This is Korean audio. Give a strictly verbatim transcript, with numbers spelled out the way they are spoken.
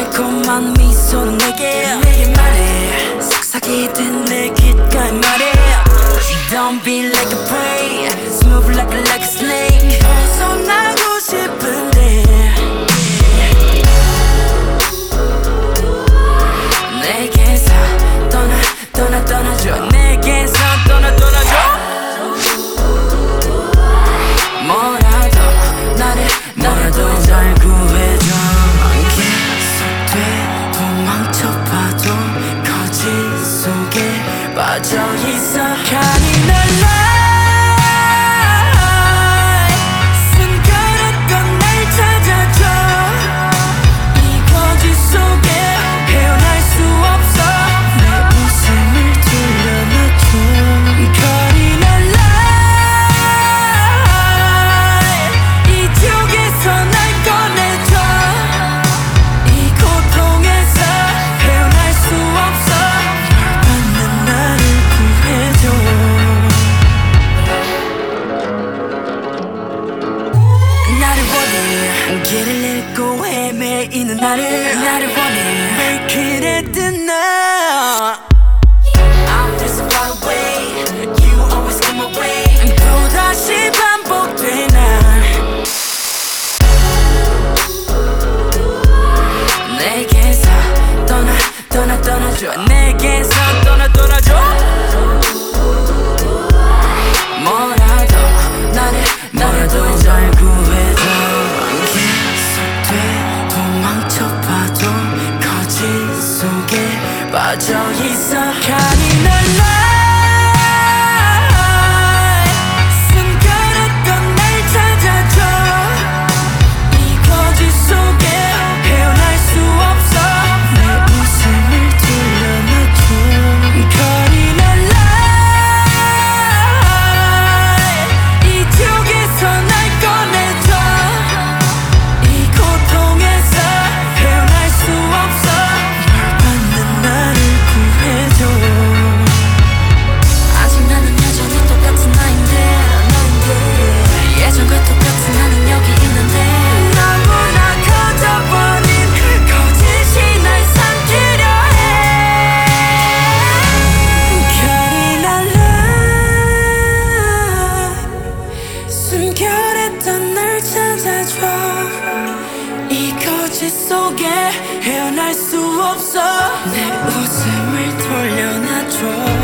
달콤한 미소는 내게 내게 말해 속삭이듯 내 귓가에 말해 Don't be like a prey Smooth like a, like a snake 벗어나고 싶은데 내게서 떠나 떠나 떠나줘 내게서 떠나 떠나줘 뭐라도 나를 뭐라도 날 구해줘 계속돼 도망쳐봐도 거짓 속에 빠져있어 잔인한 길을 잃고 헤매이는 나를 나를 원해 Make it at the night I'm just so far away You always come my way 또다시 반복돼 난 내게서 떠나 떠나 떠나줘 내게서 떠나 떠나줘 뭐라도 나를 뭐라도 날 구해줘 도망쳐봐도 거짓 속에 빠져있어 잔인한 날 숨겨놨던 날 찾아줘 이 거짓 속에 헤어날 수 없어 내 웃음을 돌려놔줘 잔인한 날 이쪽에서 날 꺼내줘 이 고통에서 헤어날 수 없어 널 받는 나를 구해줘 아직 나는 여전히 똑같은 나인데 너인데 예전과 똑같은 나는 여기 있는데 너무나 커져버린 거짓이 날 삼키려 해 잔인한 날 숨겨냈던 날 찾아줘 이 거짓 속에 헤어날 수 없어 내 웃음을 돌려놔줘